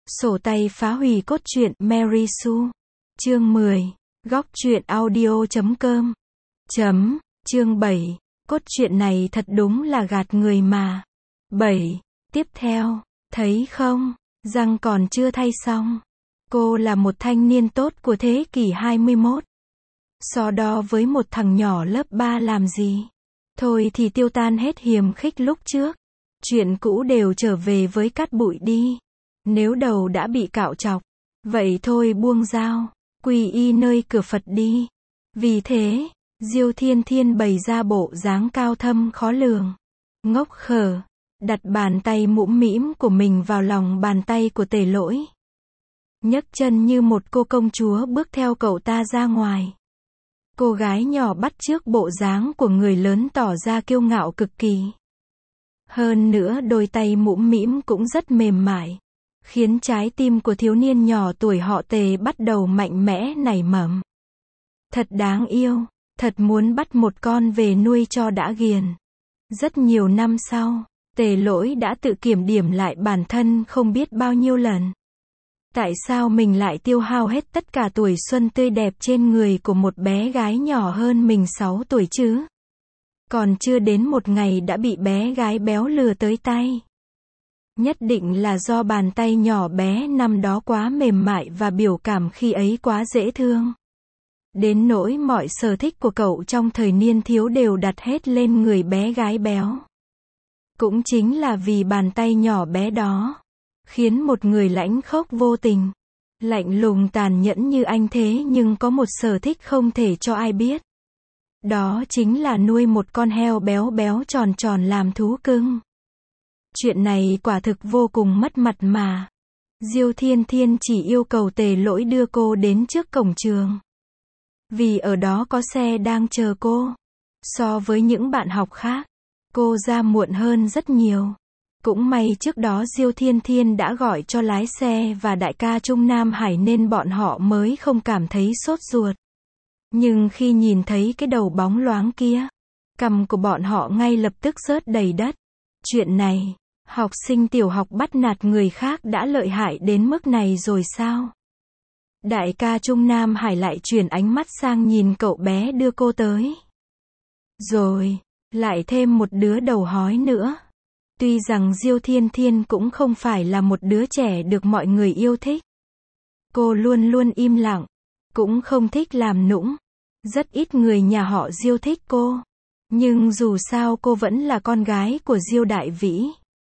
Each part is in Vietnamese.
Sổ tay phá hủy cốt truyện Mary Sue. Chương 10. Góc truyện audio.com. Chương 7. Cốt truyện này thật đúng là gạt người mà. 7. Tiếp theo, thấy không, răng còn chưa thay xong. Cô là một thanh niên tốt của thế kỷ 21. So đo với một thằng nhỏ lớp 3 làm gì? Thôi thì tiêu tan hết hiềm khích lúc trước. Chuyện cũ đều trở về với cát bụi đi. Nếu đầu đã bị cạo chọc, vậy thôi buông dao, quy y nơi cửa Phật đi. Vì thế, Diêu Thiên Thiên bày ra bộ dáng cao thâm khó lường, ngốc khờ, đặt bàn tay mũm mĩm của mình vào lòng bàn tay của Tề Lỗi. Nhấc chân như một cô công chúa bước theo cậu ta ra ngoài. Cô gái nhỏ bắt chước bộ dáng của người lớn tỏ ra kiêu ngạo cực kỳ. Hơn nữa đôi tay mũm mĩm cũng rất mềm mại, khiến trái tim của thiếu niên nhỏ tuổi họ Tề bắt đầu mạnh mẽ nảy mầm. Thật đáng yêu, thật muốn bắt một con về nuôi cho đã ghiền. Rất nhiều năm sau, Tề Lỗi đã tự kiểm điểm lại bản thân không biết bao nhiêu lần. Tại sao mình lại tiêu hao hết tất cả tuổi xuân tươi đẹp trên người của một bé gái nhỏ hơn mình 6 tuổi chứ? Còn chưa đến một ngày đã bị bé gái béo lừa tới tay. Nhất định là do bàn tay nhỏ bé năm đó quá mềm mại và biểu cảm khi ấy quá dễ thương. Đến nỗi mọi sở thích của cậu trong thời niên thiếu đều đặt hết lên người bé gái béo. Cũng chính là vì bàn tay nhỏ bé đó, khiến một người lãnh khốc vô tình, lạnh lùng tàn nhẫn như anh thế nhưng có một sở thích không thể cho ai biết. Đó chính là nuôi một con heo béo béo tròn tròn làm thú cưng. Chuyện này quả thực vô cùng mất mặt mà. Diêu Thiên Thiên chỉ yêu cầu Tề Lỗi đưa cô đến trước cổng trường. Vì ở đó có xe đang chờ cô. So với những bạn học khác, cô ra muộn hơn rất nhiều. Cũng may trước đó Diêu Thiên Thiên đã gọi cho lái xe và đại ca Trung Nam Hải nên bọn họ mới không cảm thấy sốt ruột. Nhưng khi nhìn thấy cái đầu bóng loáng kia, cằm của bọn họ ngay lập tức rớt đầy đất. Chuyện này, học sinh tiểu học bắt nạt người khác đã lợi hại đến mức này rồi sao? Đại ca Trung Nam Hải lại chuyển ánh mắt sang nhìn cậu bé đưa cô tới. Rồi, lại thêm một đứa đầu hói nữa. Tuy rằng Diêu Thiên Thiên cũng không phải là một đứa trẻ được mọi người yêu thích. Cô luôn luôn im lặng, cũng không thích làm nũng. Rất ít người nhà họ Diêu thích cô. Nhưng dù sao cô vẫn là con gái của Diêu Đại Vĩ.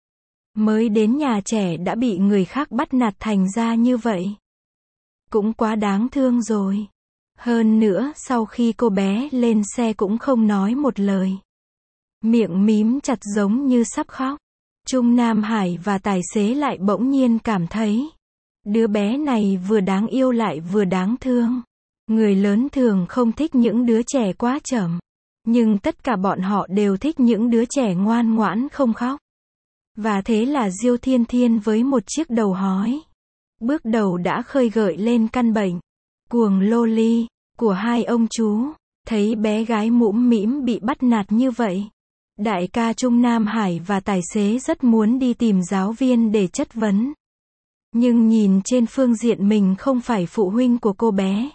Mới đến nhà trẻ đã bị người khác bắt nạt thành ra như vậy. Cũng quá đáng thương rồi. Hơn nữa sau khi cô bé lên xe cũng không nói một lời. Miệng mím chặt giống như sắp khóc. Trung Nam Hải và tài xế lại bỗng nhiên cảm thấy đứa bé này vừa đáng yêu lại vừa đáng thương. Người lớn thường không thích những đứa trẻ quá chậm. Nhưng tất cả bọn họ đều thích những đứa trẻ ngoan ngoãn không khóc. Và thế là Diêu Thiên Thiên với một chiếc đầu hói, bước đầu đã khơi gợi lên căn bệnh cuồng loli của hai ông chú. Thấy bé gái mũm mĩm bị bắt nạt như vậy, đại ca Trung Nam Hải và tài xế rất muốn đi tìm giáo viên để chất vấn. Nhưng nhìn trên phương diện mình không phải phụ huynh của cô bé,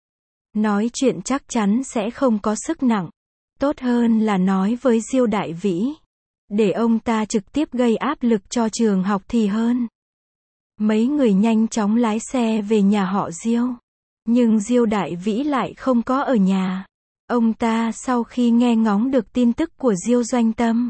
nói chuyện chắc chắn sẽ không có sức nặng. Tốt hơn là nói với Diêu Đại Vĩ, để ông ta trực tiếp gây áp lực cho trường học thì hơn. Mấy người nhanh chóng lái xe về nhà họ Diêu. Nhưng Diêu Đại Vĩ lại không có ở nhà. Ông ta sau khi nghe ngóng được tin tức của Diêu Doanh Tâm,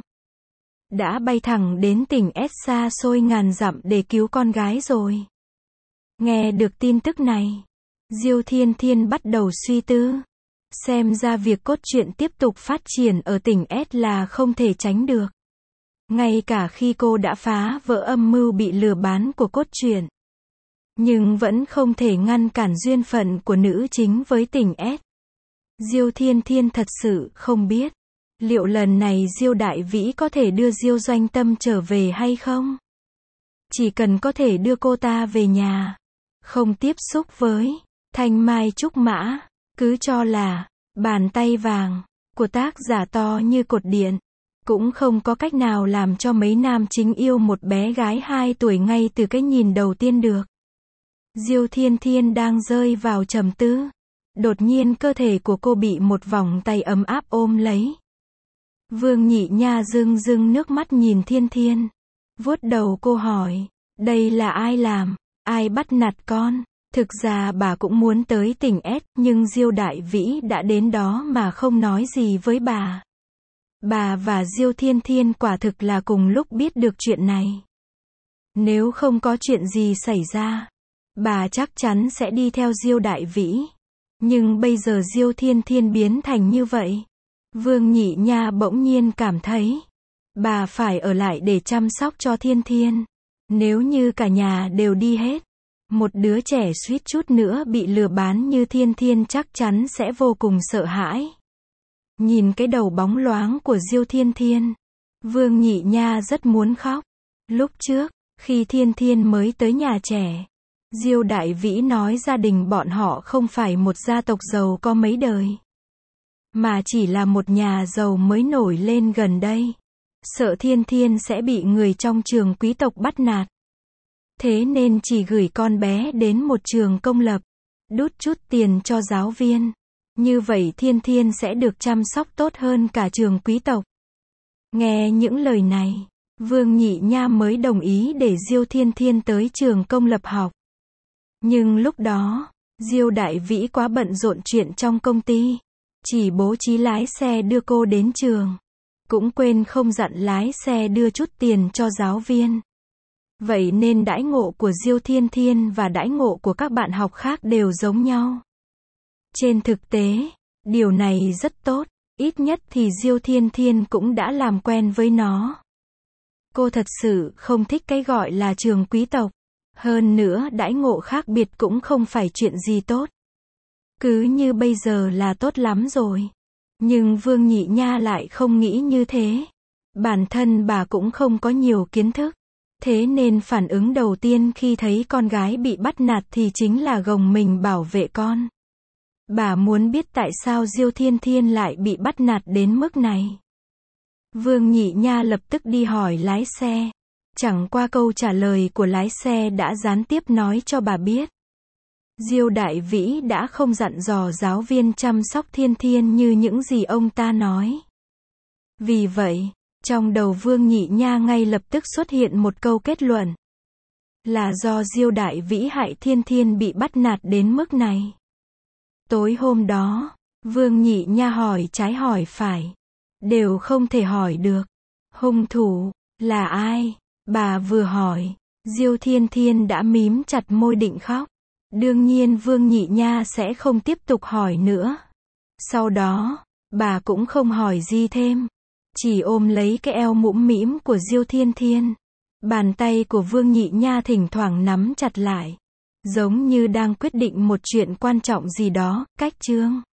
đã bay thẳng đến tỉnh S xa xôi ngàn dặm để cứu con gái rồi. Nghe được tin tức này, Diêu Thiên Thiên bắt đầu suy tư. Xem ra việc cốt truyện tiếp tục phát triển ở tỉnh S là không thể tránh được. Ngay cả khi cô đã phá vỡ âm mưu bị lừa bán của cốt truyện, nhưng vẫn không thể ngăn cản duyên phận của nữ chính với tỉnh S. Diêu Thiên Thiên thật sự không biết, liệu lần này Diêu Đại Vĩ có thể đưa Diêu Doanh Tâm trở về hay không? Chỉ cần có thể đưa cô ta về nhà, không tiếp xúc với thanh mai trúc mã, cứ cho là bàn tay vàng của tác giả to như cột điện. Cũng không có cách nào làm cho mấy nam chính yêu một bé gái 2 tuổi ngay từ cái nhìn đầu tiên được. Diêu Thiên Thiên đang rơi vào trầm tư. Đột nhiên cơ thể của cô bị một vòng tay ấm áp ôm lấy. Vương Nhị Nha rưng rưng nước mắt nhìn Thiên Thiên. Vuốt đầu cô hỏi, đây là ai làm, ai bắt nạt con? Thực ra bà cũng muốn tới tỉnh S, nhưng Diêu Đại Vĩ đã đến đó mà không nói gì với bà. Bà và Diêu Thiên Thiên quả thực là cùng lúc biết được chuyện này. Nếu không có chuyện gì xảy ra, bà chắc chắn sẽ đi theo Diêu Đại Vĩ. Nhưng bây giờ Diêu Thiên Thiên biến thành như vậy. Vương Nhị Nha bỗng nhiên cảm thấy, bà phải ở lại để chăm sóc cho Thiên Thiên. Nếu như cả nhà đều đi hết, một đứa trẻ suýt chút nữa bị lừa bán như Thiên Thiên chắc chắn sẽ vô cùng sợ hãi. Nhìn cái đầu bóng loáng của Diêu Thiên Thiên, Vương Nhị Nha rất muốn khóc. Lúc trước, khi Thiên Thiên mới tới nhà trẻ, Diêu Đại Vĩ nói gia đình bọn họ không phải một gia tộc giàu có mấy đời, mà chỉ là một nhà giàu mới nổi lên gần đây. Sợ Thiên Thiên sẽ bị người trong trường quý tộc bắt nạt. Thế nên chỉ gửi con bé đến một trường công lập, đút chút tiền cho giáo viên. Như vậy Thiên Thiên sẽ được chăm sóc tốt hơn cả trường quý tộc. Nghe những lời này, Vương Nhị Nha mới đồng ý để Diêu Thiên Thiên tới trường công lập học. Nhưng lúc đó, Diêu Đại Vĩ quá bận rộn chuyện trong công ty, chỉ bố trí lái xe đưa cô đến trường. Cũng quên không dặn lái xe đưa chút tiền cho giáo viên. Vậy nên đãi ngộ của Diêu Thiên Thiên và đãi ngộ của các bạn học khác đều giống nhau. Trên thực tế, điều này rất tốt, ít nhất thì Diêu Thiên Thiên cũng đã làm quen với nó. Cô thật sự không thích cái gọi là trường quý tộc. Hơn nữa đãi ngộ khác biệt cũng không phải chuyện gì tốt. Cứ như bây giờ là tốt lắm rồi. Nhưng Vương Nhị Nha lại không nghĩ như thế. Bản thân bà cũng không có nhiều kiến thức. Thế nên phản ứng đầu tiên khi thấy con gái bị bắt nạt thì chính là gồng mình bảo vệ con. Bà muốn biết tại sao Diêu Thiên Thiên lại bị bắt nạt đến mức này. Vương Nhị Nha lập tức đi hỏi lái xe. Chẳng qua câu trả lời của lái xe đã gián tiếp nói cho bà biết. Diêu Đại Vĩ đã không dặn dò giáo viên chăm sóc Thiên Thiên như những gì ông ta nói. Vì vậy, trong đầu Vương Nhị Nha ngay lập tức xuất hiện một câu kết luận. Là do Diêu Đại Vĩ hại Thiên Thiên bị bắt nạt đến mức này. Tối hôm đó, Vương Nhị Nha hỏi trái hỏi phải. Đều không thể hỏi được. Hung thủ là ai? Bà vừa hỏi, Diêu Thiên Thiên đã mím chặt môi định khóc. Đương nhiên Vương Nhị Nha sẽ không tiếp tục hỏi nữa. Sau đó, bà cũng không hỏi gì thêm. Chỉ ôm lấy cái eo mũm mĩm của Diêu Thiên Thiên. Bàn tay của Vương Nhị Nha thỉnh thoảng nắm chặt lại. Giống như đang quyết định một chuyện quan trọng gì đó, cách chương.